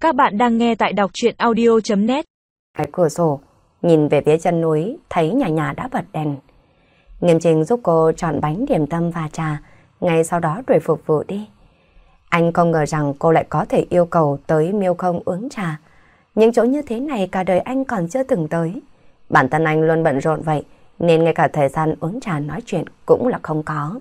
Các bạn đang nghe tại đọc truyện audio.net. Ngoài cửa sổ, nhìn về phía chân núi, thấy nhà nhà đã bật đèn. Nghiêm Trình giúp cô chọn bánh điểm tâm và trà, ngay sau đó đuổi phục vụ đi. Anh không ngờ rằng cô lại có thể yêu cầu tới Miêu Không uống trà. Những chỗ như thế này cả đời anh còn chưa từng tới. Bản thân anh luôn bận rộn vậy, nên ngay cả thời gian uống trà nói chuyện cũng là không có.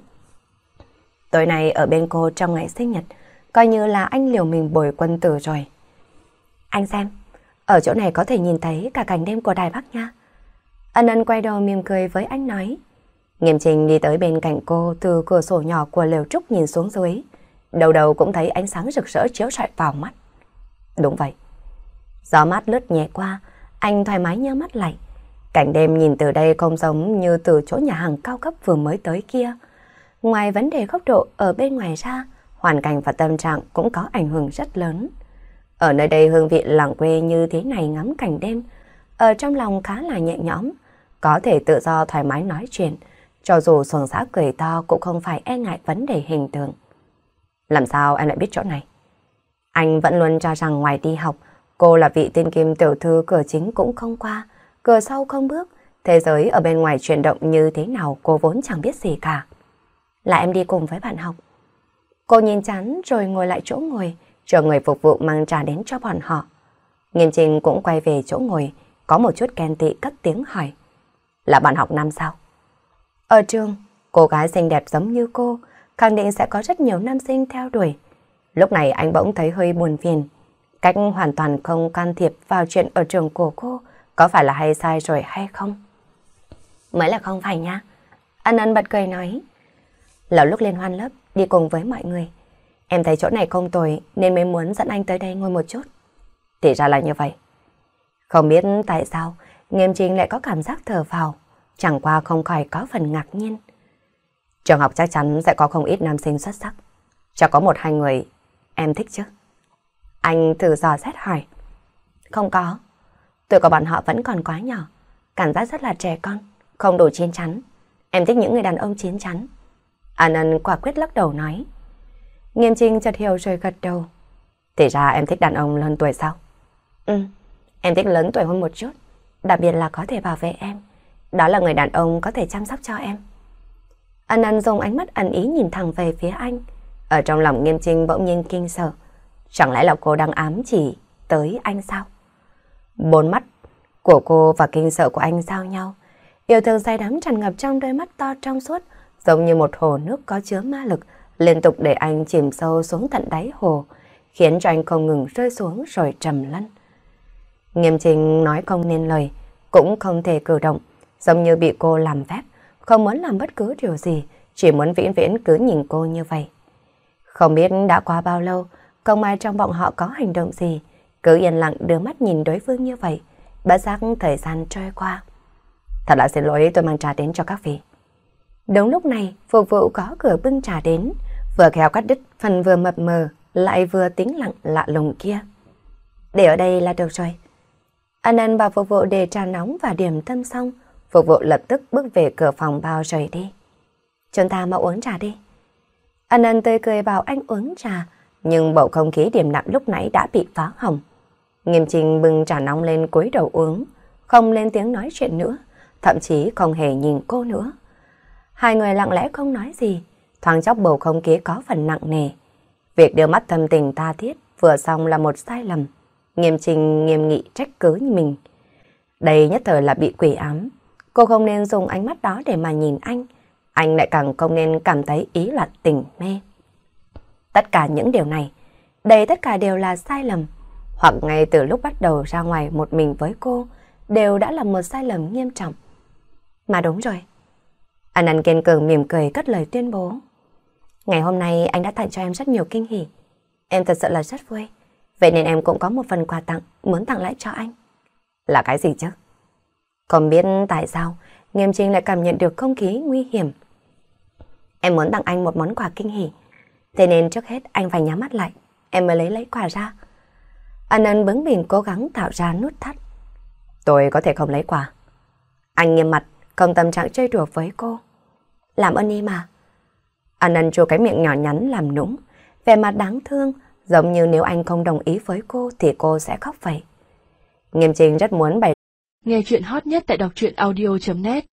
Tối nay ở bên cô trong ngày sinh nhật, coi như là anh liều mình bồi quân tử rồi. Anh xem, ở chỗ này có thể nhìn thấy cả cảnh đêm của Đài Bắc nha. Ân Ân quay đầu mỉm cười với anh nói. Nghiêm Trình đi tới bên cạnh cô, từ cửa sổ nhỏ của lều trúc nhìn xuống dưới. Đầu đầu cũng thấy ánh sáng rực rỡ chiếu rọi vào mắt. Đúng vậy. Gió mát lướt nhẹ qua, anh thoải mái nhắm mắt lại. Cảnh đêm nhìn từ đây không giống như từ chỗ nhà hàng cao cấp vừa mới tới kia. Ngoài vấn đề góc độ ở bên ngoài ra, hoàn cảnh và tâm trạng cũng có ảnh hưởng rất lớn. Ở nơi đây hương vị làng quê như thế này ngắm cảnh đêm, ở trong lòng khá là nhẹ nhõm, có thể tự do thoải mái nói chuyện, cho dù xuồng xã cười to cũng không phải e ngại vấn đề hình tượng. Làm sao anh lại biết chỗ này? Anh vẫn luôn cho rằng ngoài đi học, cô là vị tiên kim tiểu thư cửa chính cũng không qua, cửa sau không bước, thế giới ở bên ngoài chuyển động như thế nào cô vốn chẳng biết gì cả. Là em đi cùng với bạn học. Cô nhìn chán rồi ngồi lại chỗ ngồi, chờ người phục vụ mang trà đến cho bọn họ. Nghiêm Trình cũng quay về chỗ ngồi, có một chút ghen tị cất tiếng hỏi. Là bạn học năm sao? Ở trường, cô gái xinh đẹp giống như cô, khẳng định sẽ có rất nhiều nam sinh theo đuổi. Lúc này anh bỗng thấy hơi buồn phiền. Cách hoàn toàn không can thiệp vào chuyện ở trường của cô, có phải là hay sai rồi hay không? Mới là không phải nha. Ân Ân bật cười nói. Là lúc liên hoan lớp, đi cùng với mọi người. Em thấy chỗ này không tồi nên mới muốn dẫn anh tới đây ngồi một chút. Thì ra là như vậy. Không biết tại sao Nghiêm Trình lại có cảm giác thở phào, chẳng qua không khỏi có phần ngạc nhiên. Trường học chắc chắn sẽ có không ít nam sinh xuất sắc. Chắc có một hai người em thích chứ? Anh thử dò xét hỏi. Không có. Tuổi của bọn họ vẫn còn quá nhỏ, cảm giác rất là trẻ con, không đủ chín chắn. Em thích những người đàn ông chín chắn. An Ân quả quyết lắc đầu nói. Nghiêm Trình chợt hiểu rồi gật đầu. Thì ra em thích đàn ông lớn tuổi sao? Em thích lớn tuổi hơn một chút, đặc biệt là có thể bảo vệ em. Đó là người đàn ông có thể chăm sóc cho em. An Ân dùng ánh mắt ẩn ý nhìn thẳng về phía anh. Ở trong lòng Nghiêm Trình bỗng nhiên kinh sợ. Chẳng lẽ là cô đang ám chỉ tới anh sao? Bốn mắt của cô và kinh sợ của anh giao nhau. Yêu thương say đắm tràn ngập trong đôi mắt to trong suốt, giống như một hồ nước có chứa ma lực, liên tục để anh chìm sâu xuống tận đáy hồ, khiến cho anh không ngừng rơi xuống rồi trầm lăn. Nghiêm Trình nói không nên lời, cũng không thể cử động, giống như bị cô làm phép, không muốn làm bất cứ điều gì, chỉ muốn vĩnh viễn cứ nhìn cô như vậy. Không biết đã qua bao lâu, không ai trong bọn họ có hành động gì, cứ yên lặng đưa mắt nhìn đối phương như vậy, bất giác thời gian trôi qua. Thật là xin lỗi, tôi mang trà đến cho các vị. Đúng lúc này, phục vụ có cửa bưng trà đến, vừa khéo cắt đứt phần vừa mập mờ, lại vừa tĩnh lặng lạ lùng kia. Để ở đây là được rồi. An Ân bảo phục vụ để trà nóng và điểm tâm xong, phục vụ lập tức bước về cửa phòng bao rời đi. Chúng ta mau uống trà đi. An Ân tươi cười bảo anh uống trà, nhưng bầu không khí điềm đạm lúc nãy đã bị phá hỏng. Nghiêm Trình bưng trà nóng lên cúi đầu uống, không lên tiếng nói chuyện nữa, thậm chí không hề nhìn cô nữa. Hai người lặng lẽ không nói gì, thoáng chốc bầu không khí có phần nặng nề. Việc đưa mắt thâm tình tha thiết vừa xong là một sai lầm. Nghiêm Trình nghiêm nghị trách cứ mình. Đây nhất thời là bị quỷ ám. Cô không nên dùng ánh mắt đó để mà nhìn anh lại càng không nên cảm thấy ý là tình mê. Tất cả những điều này, đây tất cả đều là sai lầm. Hoặc ngay từ lúc bắt đầu ra ngoài một mình với cô, đều đã là một sai lầm nghiêm trọng. Mà đúng rồi. An Ân kiên cường mỉm cười cất lời tuyên bố. Ngày hôm nay anh đã tặng cho em rất nhiều kinh hỉ. Em thật sự là rất vui. Vậy nên em cũng có một phần quà tặng muốn tặng lại cho anh. Là cái gì chứ? Không biết tại sao Nghiêm Trình lại cảm nhận được không khí nguy hiểm. Em muốn tặng anh một món quà kinh hỉ. Thế nên trước hết anh phải nhắm mắt lại, em mới lấy quà ra. An Ân bướng bỉnh cố gắng tạo ra nút thắt. Tôi có thể không lấy quà. Anh nghiêm mặt, không tâm trạng chơi đùa với cô. Làm ơn đi mà. An Ân chu cái miệng nhỏ nhắn làm nũng, vẻ mặt đáng thương, Giống như nếu anh không đồng ý với cô thì cô sẽ khóc vậy. Nghiêm Trình rất muốn bày. Nghe chuyện hot nhất tại đọc truyện audio.net